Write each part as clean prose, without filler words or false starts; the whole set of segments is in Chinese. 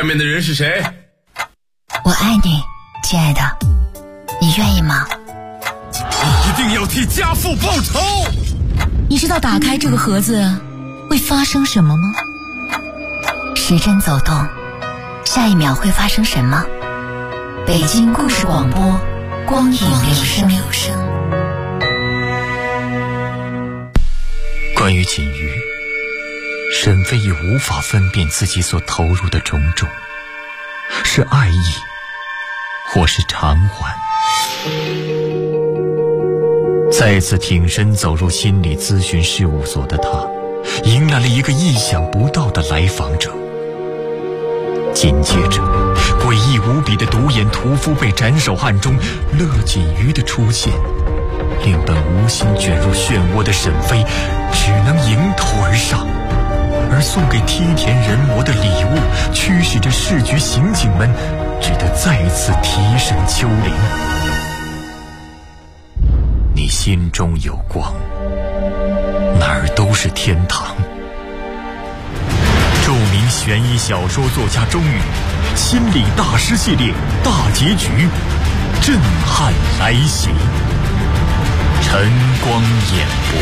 外面的人是谁？ 我爱你，亲爱的，你愿意吗？ 你一定要替家父报仇！ 你知道打开这个盒子会发生什么吗？时针走动，下一秒会发生什么？北京故事广播，光影留声。 关于锦瑜，沈飞已无法分辨自己所投入的种种，是爱意，或是偿还。再次挺身走入心理咨询事务所的他，迎来了一个意想不到的来访者。紧接着，诡异无比的独眼屠夫被斩首案中乐锦瑜的出现，令本无心卷入漩涡的沈飞只能迎头而上，而送给梯田人魔的礼物驱使着市局刑警们只得再次提审秋玲。你心中有光，哪儿都是天堂。著名悬疑小说作家钟宇心理大师系列大结局震撼来袭，晨光演播。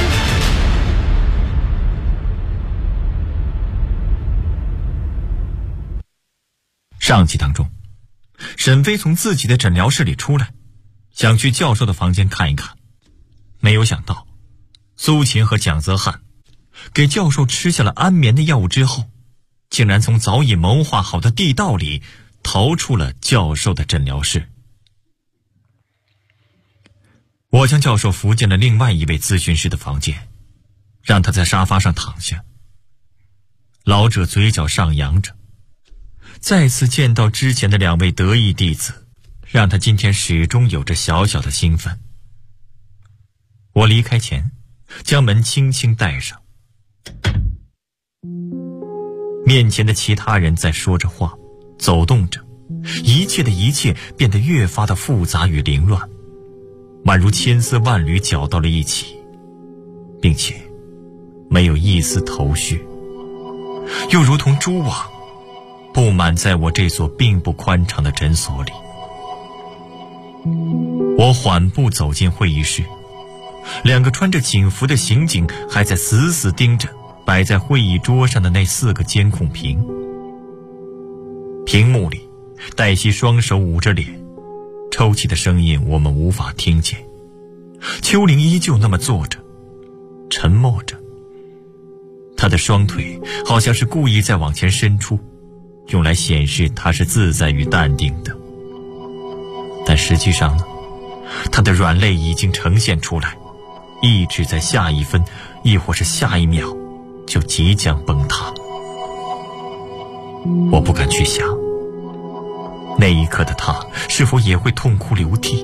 上集当中，沈飞从自己的诊疗室里出来，想去教授的房间看一看，没有想到苏秦和蒋泽汉给教授吃下了安眠的药物之后，竟然从早已谋划好的地道里逃出了教授的诊疗室。我将教授扶进了另外一位咨询师的房间，让他在沙发上躺下。老者嘴角上扬着，再次见到之前的两位得意弟子，让他今天始终有着小小的兴奋。我离开前将门轻轻带上，面前的其他人在说着话，走动着，一切的一切变得越发的复杂与凌乱，宛如千丝万缕搅到了一起，并且没有一丝头绪，又如同蛛网布满在我这所并不宽敞的诊所里。我缓步走进会议室，两个穿着警服的刑警还在死死盯着摆在会议桌上的那4个监控屏。屏幕里，黛西双手捂着脸，抽泣的声音我们无法听见。秋玲依旧那么坐着，沉默着，她的双腿好像是故意在往前伸出，用来显示她是自在与淡定的。但实际上呢，她的软肋已经呈现出来，意志在下一分亦或是下一秒就即将崩塌。我不敢去想，那一刻的他是否也会痛哭流涕。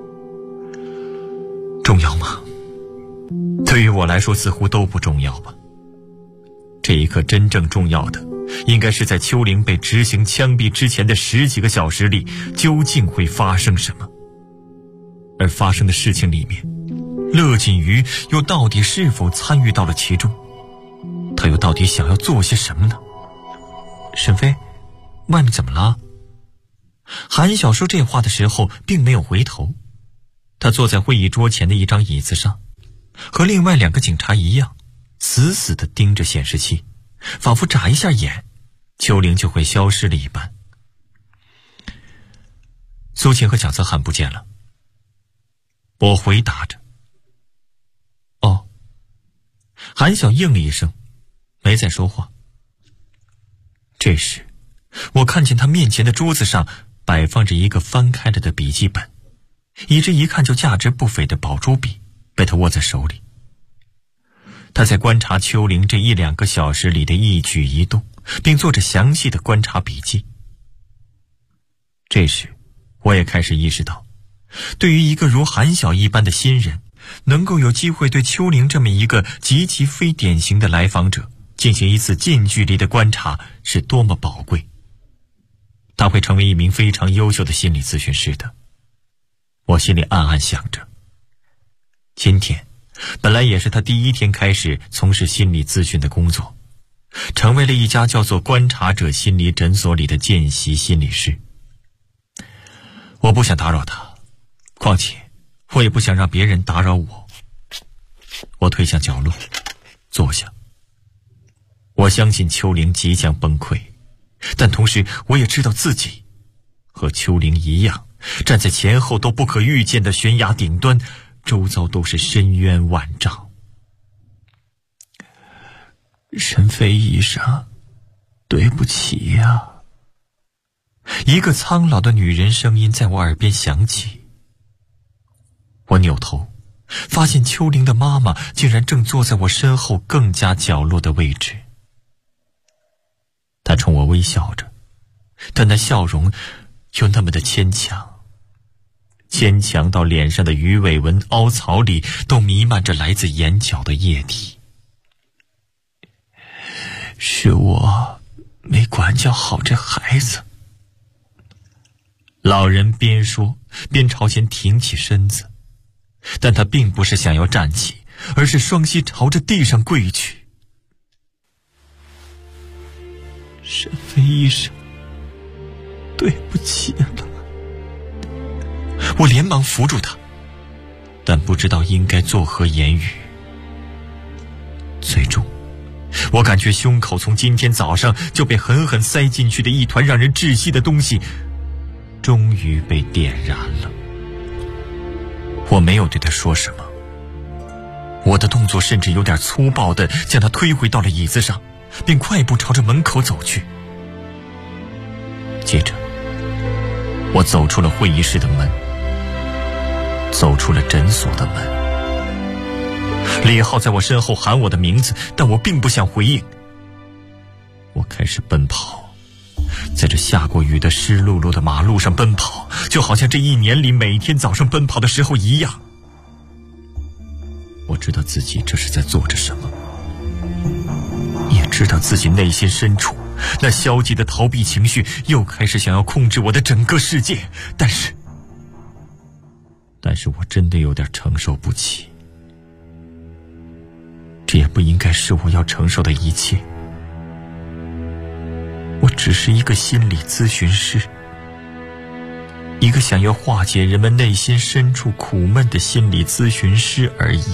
重要吗？对于我来说似乎都不重要吧。这一刻真正重要的应该是在秋玲被执行枪毙之前的10几个小时里，究竟会发生什么？而发生的事情里面，乐锦瑜又到底是否参与到了其中？他又到底想要做些什么呢？沈飞，外面怎么了？韩晓说这话的时候并没有回头，他坐在会议桌前的一张椅子上，和另外2个警察一样，死死地盯着显示器，仿佛眨一下眼，秋玲就会消失了一般。苏秦和蒋泽汉不见了。我回答着。哦。韩晓应了一声，没再说话。这时，我看见他面前的桌子上摆放着一个翻开了的笔记本，一支一看就价值不菲的宝珠笔被他握在手里。他在观察秋玲这1、2个小时里的一举一动，并做着详细的观察笔记。这时，我也开始意识到，对于一个如韩晓一般的新人，能够有机会对秋玲这么一个极其非典型的来访者进行一次近距离的观察是多么宝贵。他会成为一名非常优秀的心理咨询师的。我心里暗暗想着，今天本来也是他第1天开始从事心理咨询的工作， 成为了一家叫做观察者心理诊所里的见习心理师。我不想打扰他，况且我也不想让别人打扰我。我退向角落坐下。我相信秋玲即将崩溃，但同时我也知道自己和秋玲一样，站在前后都不可预见的悬崖顶端，周遭都是深渊万丈。沈飞医生，对不起呀。一个苍老的女人声音在我耳边响起。我扭头发现秋玲的妈妈竟然正坐在我身后更加角落的位置。她冲我微笑着，但那笑容又那么的牵强，牵强到脸上的鱼尾纹凹槽里都弥漫着来自眼角的液体。是我没管教好这孩子。老人边说边朝前挺起身子，但他并不是想要站起，而是双膝朝着地上跪去。沈飞医生，对不起了。我连忙扶住他，但不知道应该作何言语。最终我感觉胸口从今天早上就被狠狠塞进去的一团让人窒息的东西终于被点燃了。我没有对他说什么，我的动作甚至有点粗暴地将他推回到了椅子上，并快步朝着门口走去。接着我走出了会议室的门，走出了诊所的门。李浩在我身后喊我的名字，但我并不想回应。我开始奔跑，在这下过雨的湿漉漉的马路上奔跑，就好像这一年里每天早上奔跑的时候一样。我知道自己这是在做着什么，也知道自己内心深处那消极的逃避情绪又开始想要控制我的整个世界，但是我真的有点承受不起。这也不应该是我要承受的一切。我只是一个心理咨询师，一个想要化解人们内心深处苦闷的心理咨询师而已。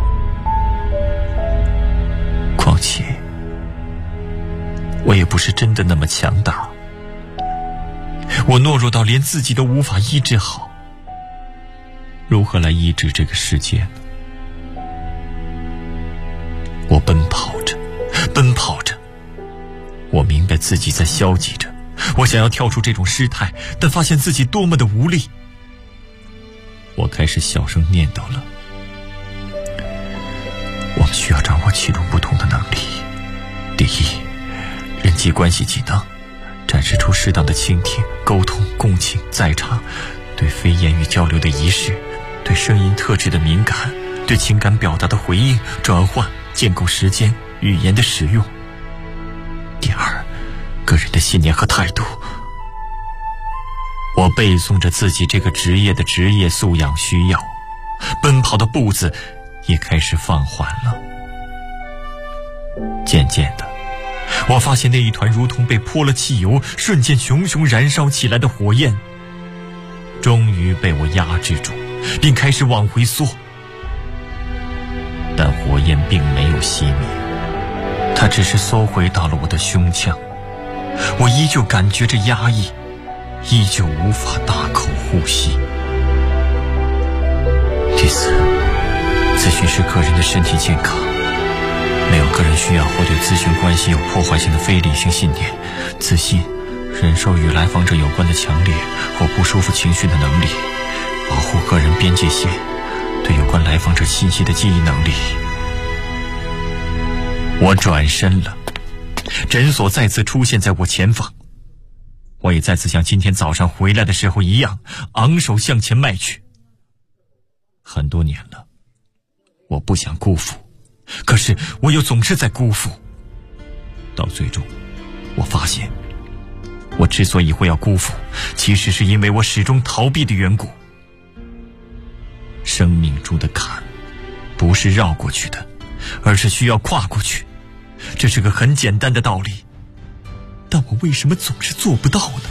况且我也不是真的那么强大，我懦弱到连自己都无法医治好，如何来医治这个世界呢？我奔跑着，我明白自己在消极着，我想要跳出这种失态，但发现自己多么的无力。我开始小声念叨了：我们需要掌握7种不同的能力。第一，人际关系技能，展示出适当的倾听、沟通、共情、在场，对非言语交流的仪式，对声音特质的敏感，对情感表达的回应、转换、建构时间、语言的使用。第二，个人的信念和态度。我背诵着自己这个职业的职业素养需要，奔跑的步子也开始放缓了。渐渐的，我发现那一团如同被泼了汽油，瞬间熊熊燃烧起来的火焰，终于被我压制住，并开始往回缩。但火焰并没有熄灭，它只是缩回到了我的胸腔。我依旧感觉着压抑，依旧无法大口呼吸。第四，咨询师个人的身体健康，没有个人需要或对咨询关系有破坏性的非理性信念、自信，忍受与来访者有关的强烈或不舒服情绪的能力，保护个人边界线，对有关来访者信息的记忆能力。我转身了，诊所再次出现在我前方，我也再次像今天早上回来的时候一样，昂首向前迈去。很多年了，我不想辜负，可是我又总是在辜负。到最终，我发现，我之所以会要辜负，其实是因为我始终逃避的缘故。生命中的坎，不是绕过去的，而是需要跨过去。 这是个很简单的道理，但我为什么总是做不到呢？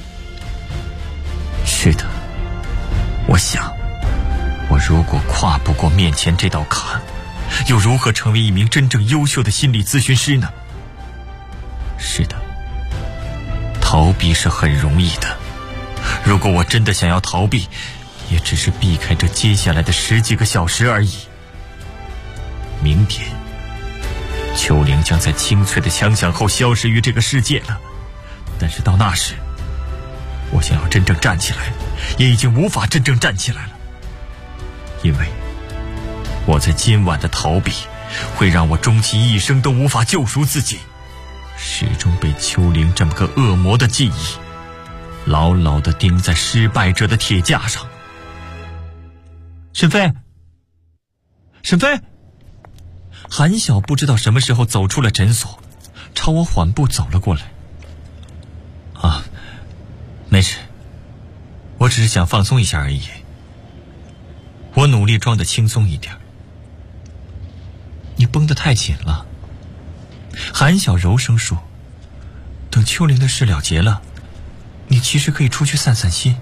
是的，我想，我如果跨不过面前这道坎，又如何成为一名真正优秀的心理咨询师呢？是的，逃避是很容易的。如果我真的想要逃避，也只是避开这接下来的10几个小时而已。明天，秋玲将在清脆的枪响后消失于这个世界了。但是到那时，我想要真正站起来，也已经无法真正站起来了。因为我在今晚的逃避，会让我终其一生都无法救赎自己，始终被秋玲这么个恶魔的记忆牢牢地钉在失败者的铁架上。沈飞，沈飞！韩晓不知道什么时候走出了诊所，朝我缓步走了过来。啊，没事，我只是想放松一下而已。我努力装得轻松一点。你绷得太紧了。韩晓柔声说，等秋玲的事了结了，你其实可以出去散散心。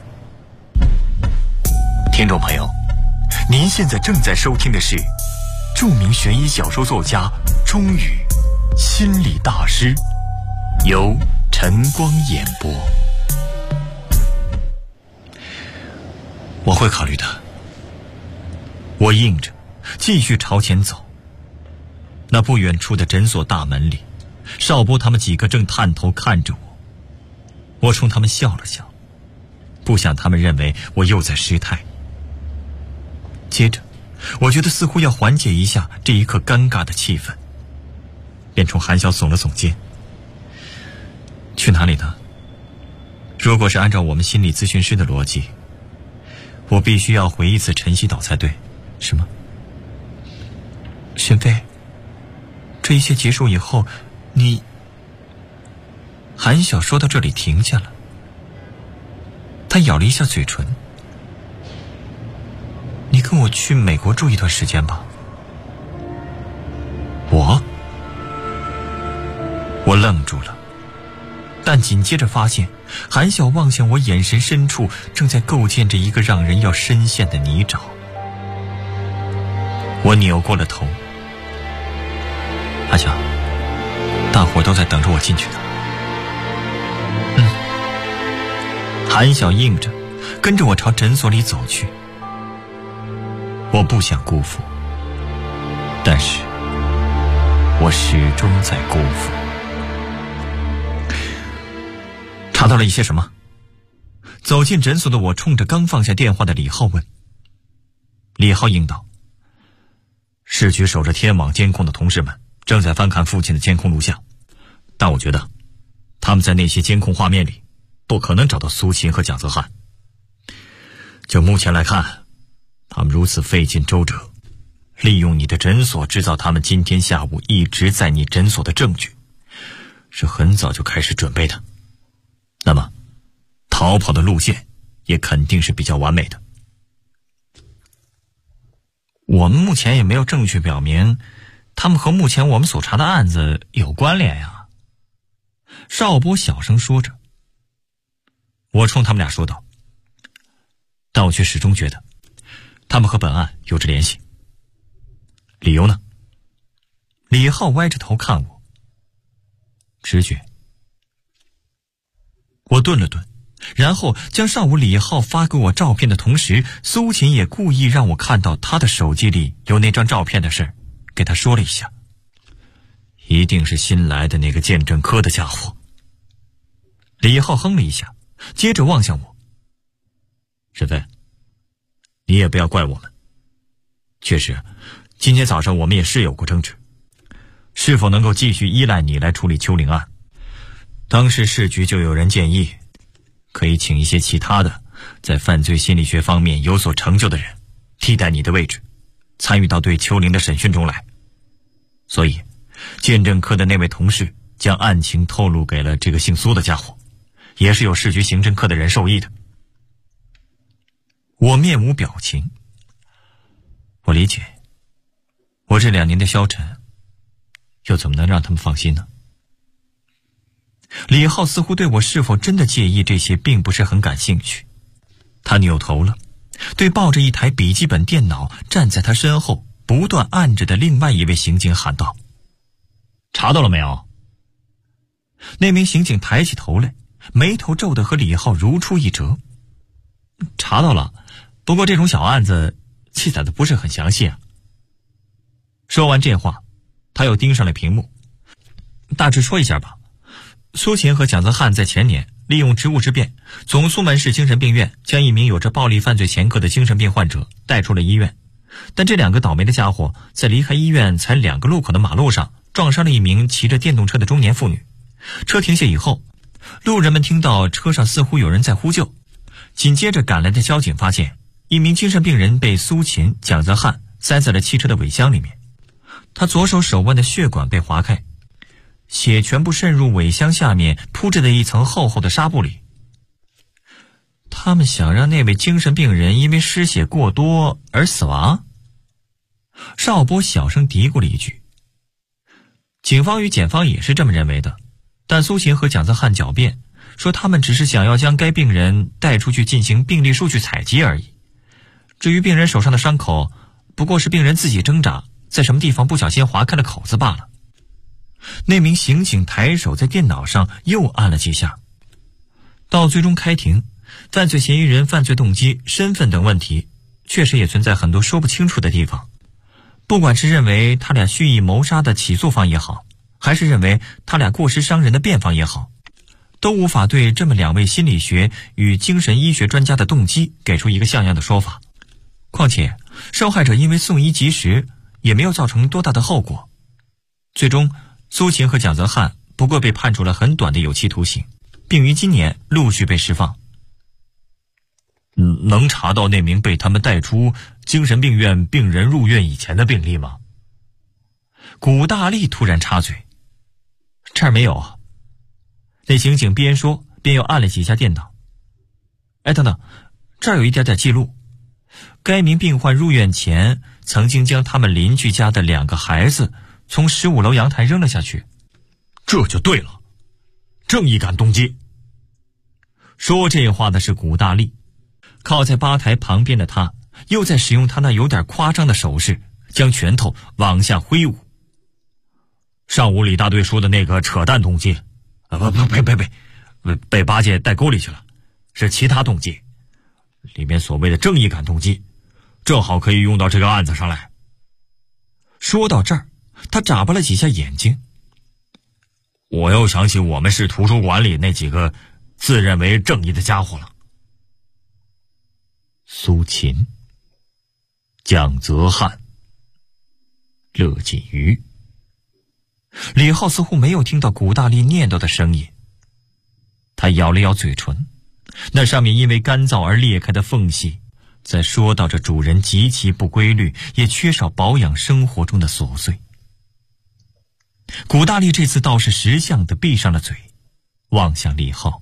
听众朋友，您现在正在收听的是著名悬疑小说作家钟宇心理大师，由晨光演播。我会考虑的。我应着，继续朝前走。那不远处的诊所大门里，邵波他们几个正探头看着我。我冲他们笑了笑，不想他们认为我又在失态。接着我觉得似乎要缓解一下这一刻尴尬的气氛，便冲韩晓耸了耸肩。去哪里呢？如果是按照我们心理咨询师的逻辑，我必须要回一次晨曦岛才对，是吗？沈飞，这一切结束以后，你……韩晓说到这里停下了，他咬了一下嘴唇。你跟我去美国住一段时间吧。我愣住了，但紧接着发现韩晓望向我眼神深处正在构建着一个让人要深陷的泥沼。我扭过了头。韩晓，大伙都在等着我进去的。韩晓应着，跟着我朝诊所里走去。我不想辜负，但是我始终在辜负。查到了一些什么？走进诊所的我冲着刚放下电话的李浩问。李浩应道，市局守着天网监控的同事们正在翻看附近的监控录像，但我觉得他们在那些监控画面里不可能找到苏秦和蒋泽汉。就目前来看，他们如此费尽周折，利用你的诊所制造他们今天下午一直在你诊所的证据，是很早就开始准备的。那么逃跑的路线也肯定是比较完美的。我们目前也没有证据表明他们和目前我们所查的案子有关联呀。邵波小声说着。我冲他们俩说道，但我却始终觉得他们和本案有着联系。理由呢？李浩歪着头看我。直觉。我顿了顿，然后将上午李浩发给我照片的同时，苏秦也故意让我看到他的手机里有那张照片的事给他说了一下。一定是新来的那个鉴证科的家伙。李浩哼了一下，接着望向我。沈飞，你也不要怪我们。确实，今天早上我们也是有过争执，是否能够继续依赖你来处理秋玲案？当时市局就有人建议，可以请一些其他的在犯罪心理学方面有所成就的人替代你的位置，参与到对秋玲的审讯中来。所以鉴证科的那位同事将案情透露给了这个姓苏的家伙，也是有市局刑侦科的人授意的。我面无表情。我理解，我这2年的消沉又怎么能让他们放心呢？李浩似乎对我是否真的介意这些并不是很感兴趣。他扭头了，对抱着一台笔记本电脑站在他身后不断按着的另外一位刑警喊道：查到了没有？那名刑警抬起头来，眉头皱得和李浩如出一辙。查到了，不过这种小案子记载的不是很详细啊。说完这话，他又盯上了屏幕。大致说一下吧，苏秦和蒋泽汉在前年利用职务之便，从苏门市精神病院将一名有着暴力犯罪前科的精神病患者带出了医院。但这两个倒霉的家伙在离开医院才2个路口的马路上撞伤了一名骑着电动车的中年妇女。车停下以后，路人们听到车上似乎有人在呼救，紧接着赶来的交警发现一名精神病人被苏秦、蒋泽汉塞在了汽车的尾箱里面。他左手手腕的血管被划开，血全部渗入尾箱下面铺着的一层厚厚的纱布里。他们想让那位精神病人因为失血过多而死亡？邵波小声嘀咕了一句。警方与检方也是这么认为的，但苏秦和蒋泽汉狡辩说他们只是想要将该病人带出去进行病历数据采集而已。至于病人手上的伤口，不过是病人自己挣扎在什么地方不小心划开了口子罢了。那名刑警抬手在电脑上又按了几下。到最终开庭，犯罪嫌疑人犯罪动机、身份等问题确实也存在很多说不清楚的地方。不管是认为他俩蓄意谋杀的起诉方也好，还是认为他俩过失伤人的辩方也好，都无法对这么2位心理学与精神医学专家的动机给出一个像样的说法。况且受害者因为送医及时，也没有造成多大的后果。最终苏秦和蒋泽汉不过被判处了很短的有期徒刑，并于今年陆续被释放。能查到那名被他们带出精神病院病人入院以前的病历吗？古大力突然插嘴。这儿没有。那刑警边说边又按了几下电脑。等等，这儿有一点记录。该名病患入院前曾经将他们邻居家的2个孩子从15楼阳台扔了下去。 这就对了，正义感动机。 说这话的是古大力，靠在吧台旁边的他又在使用他那有点夸张的手势，将拳头往下挥舞。 上午李大队说的那个扯淡动机，被八戒带沟里去了，是其他动机。里面所谓的正义感动机，正好可以用到这个案子上来。 说到这儿，他眨巴了几下眼睛。 我又想起我们市图书馆里那几个自认为正义的家伙了。 苏秦、蒋泽汉、乐锦瑜。李浩似乎没有听到古大力念叨的声音，他咬了咬嘴唇，那上面因为干燥而裂开的缝隙在说道着主人极其不规律也缺少保养生活中的琐碎。古大力这次倒是识相地闭上了嘴，望向李浩。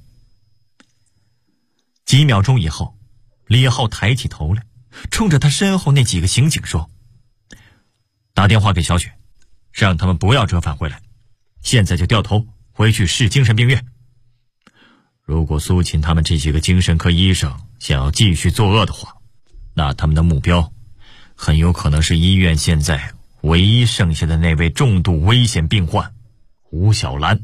几秒钟以后，李浩抬起头来，冲着他身后那几个刑警说：打电话给小雪，让他们不要折返回来，现在就掉头回去市精神病院。如果苏秦他们这几个精神科医生想要继续作恶的话，那他们的目标很有可能是医院现在唯一剩下的那位重度危险病患吴小兰。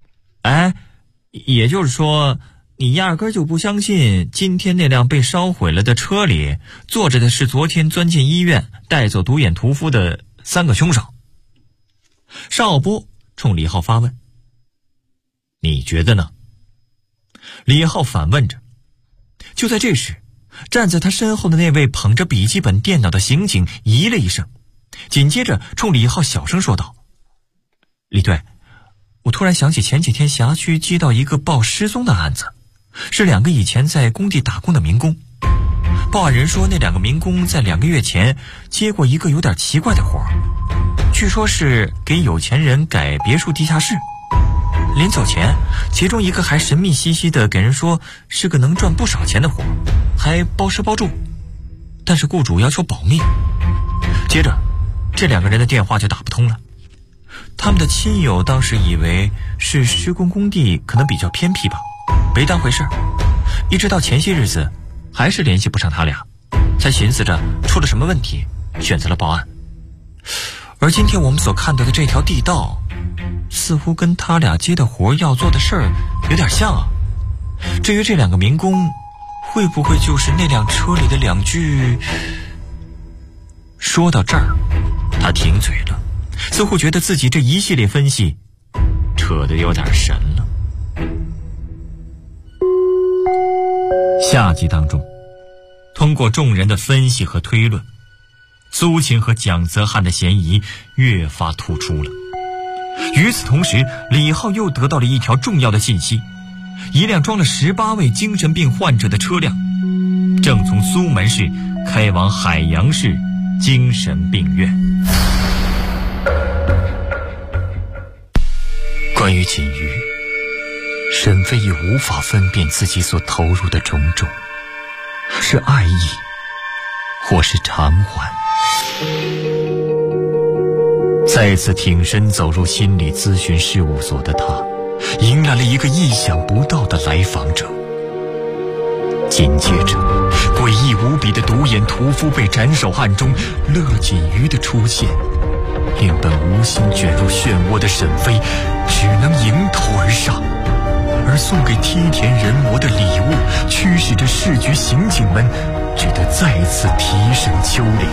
也就是说你压根就不相信今天那辆被烧毁了的车里坐着的是昨天钻进医院带走独眼屠夫的3个凶手？邵波冲李浩发问。你觉得呢？李浩反问着。就在这时，站在他身后的那位捧着笔记本电脑的刑警咦了一声，紧接着冲李浩小声说道：李队，我突然想起前几天辖区接到一个报失踪的案子，是2个以前在工地打工的民工。报案人说那2个民工在2个月前接过一个有点奇怪的活儿，据说是给有钱人改别墅地下室。临走前，其中一个还神秘兮兮的给人说是个能赚不少钱的活，还包吃包住，但是雇主要求保密。接着这2个人的电话就打不通了。 他们的亲友当时以为是施工工地可能比较偏僻吧，没当回事儿。一直到前些日子还是联系不上他俩，才寻思着出了什么问题，选择了报案。而今天我们所看到的这条地道，似乎跟他俩接的活要做的事儿有点像啊。至于这两个民工，会不会就是那辆车里的2具？说到这儿，他停嘴了，似乎觉得自己这一系列分析扯得有点神了。下集当中，通过众人的分析和推论，苏秦和蒋泽汉的嫌疑越发突出了。与此同时，李浩又得到了一条重要的信息：一辆装了18位精神病患者的车辆正从苏门市开往海洋市精神病院。关于锦瑜，沈飞已无法分辨自己所投入的种种，是爱意或是偿还。再次挺身走入心理咨询事务所的他，迎来了一个意想不到的来访者。紧接着，诡异无比的独眼屠夫被斩首案中乐锦瑜的出现，令本无心卷入漩涡的沈飞只能迎头而上，而送给梯田人魔的礼物驱使着市局刑警们只得再次提审丘陵。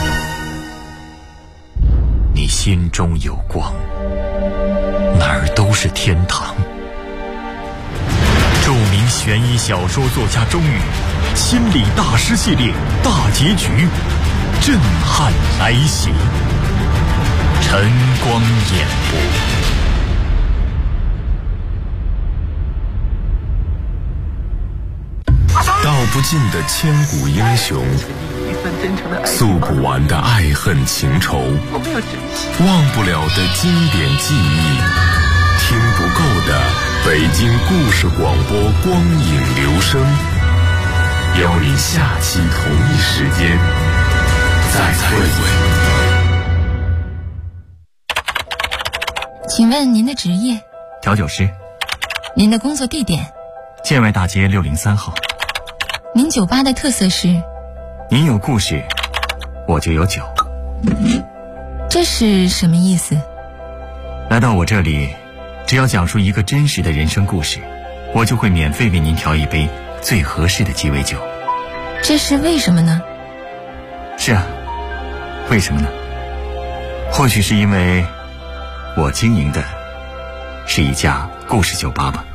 你心中有光，哪儿都是天堂。著名悬疑小说作家钟宇心理大师系列大结局震撼来袭，晨光演播。 道不尽的千古英雄，诉不完的爱恨情仇，忘不了的经典记忆，听不够的北京故事广播光影留声，邀你下期同一时间再会。 请问您的职业？ 调酒师。 您的工作地点？ 建外大街603号。 您酒吧的特色是？ 您有故事，我就有酒。 这是什么意思？ 来到我这里，只要讲述一个真实的人生故事，我就会免费为您调一杯最合适的鸡尾酒。 这是为什么呢？ 是啊，为什么呢？或许是因为我经营的是一家故事酒吧吧。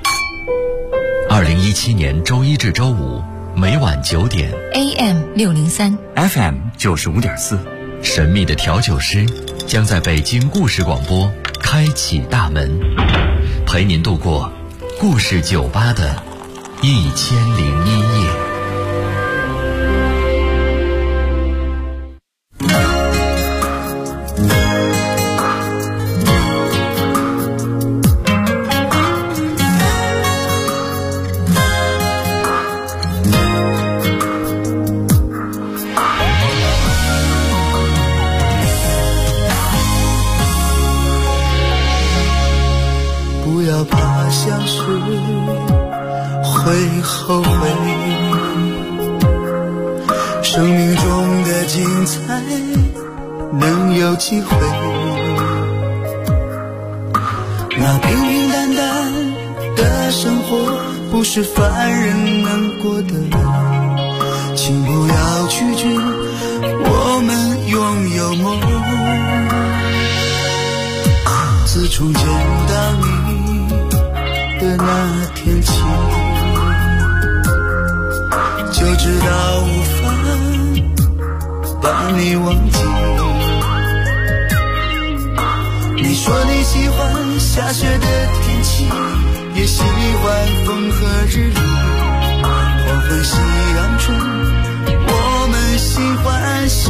2017年周一至周五每晚9点 AM 603 FM 95.4， 神秘的调酒师将在北京故事广播开启大门，陪您度过故事酒吧的1001夜。 会后悔，生命中的精彩能有机会，那平平淡淡的生活不是凡人能过的，请不要拒绝我们拥有梦。自从见到你的那天起，就知道无法把你忘记。你说你喜欢下雪的天气，也喜欢风和日丽，黄昏夕阳中我们心欢喜。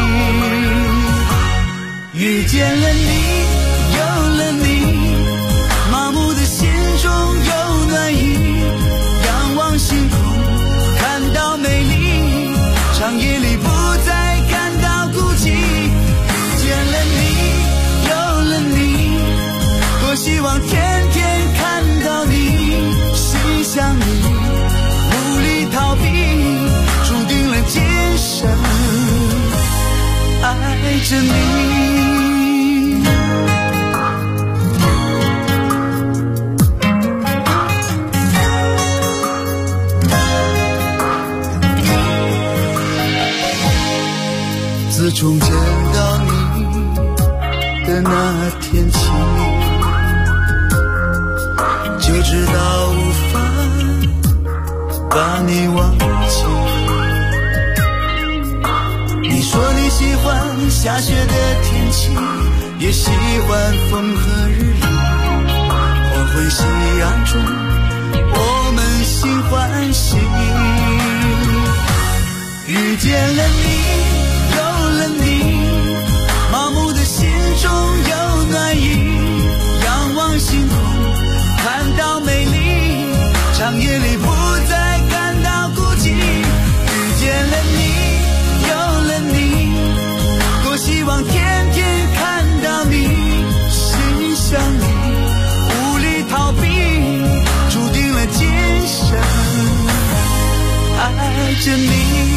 遇见了你，有了你，麻木的心中有暖意，仰望星空看到美丽，长夜里不再感到孤寂。遇见了你，有了你， 着你。自从见到你的那天起，就知道无法把你忘记。你说你喜欢下雪的天气，也喜欢风和日丽。黄昏夕阳中，我们心欢喜。遇见了你，有了你，麻木的心中有暖意。仰望星空，看到美丽，长夜里不再感到孤寂。遇见了你，有了你，多希望天天看到你，心想你，无力逃避，注定了今生爱着你。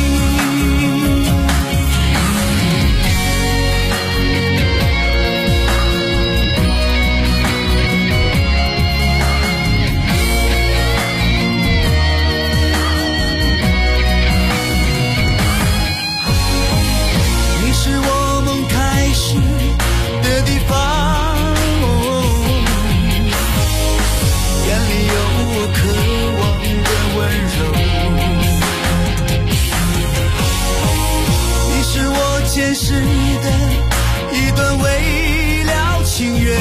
前世的一段未了情缘，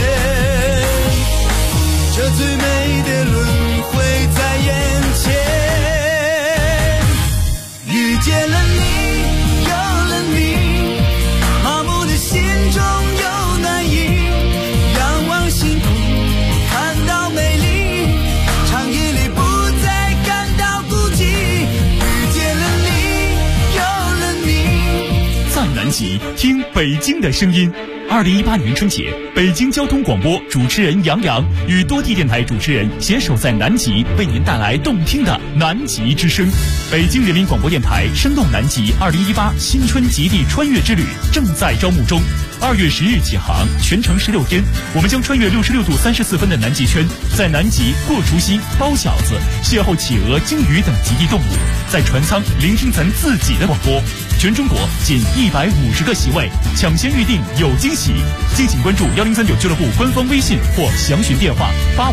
这最美的轮回在眼前。遇见了你，有了你，麻木的心中有暖意。仰望星空，看到美丽，长夜里不再感到孤寂。遇见了你，有了你， 在南极听北京的声音。2018年春节，北京交通广播主持人杨洋与多地电台主持人携手在南极，为您带来动听的南极之声。北京人民广播电台声动南极2018新春极地穿越之旅正在招募中，2月10日起航，全程16天，我们将穿越66度34分的南极圈，在南极过除夕、包饺子，邂逅企鹅、鲸鱼等极地动物，在船舱聆听咱自己的广播。全中国仅150个席位，抢先预定有惊喜。敬请关注1039俱乐部官方微信或详询电话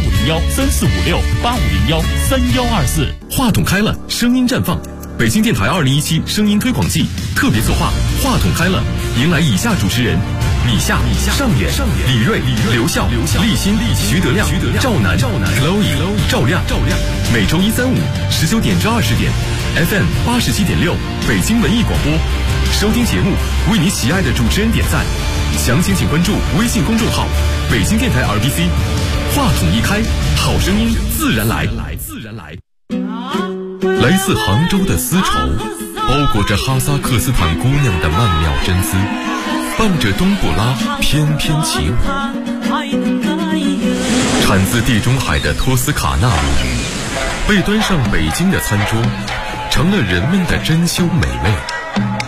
8501-3456-8501-3124。 话筒开了，声音绽放。北京电台2017声音推广季特别策划话筒开了，迎来以下主持人：米夏、上演、李锐、刘笑、立新、徐德亮、赵楠、Chloe、赵亮。每周1、3、5 19点至20点 FM 87.6北京文艺广播。收听节目，为你喜爱的主持人点赞。详情请关注微信公众号北京电台 RBC。话筒一开，好声音自然来。来自杭州的丝绸，包裹着哈萨克斯坦姑娘的曼妙真姿，伴着冬不拉翩翩起舞。产自地中海的托斯卡纳米，被端上北京的餐桌，成了人们的珍馐美味。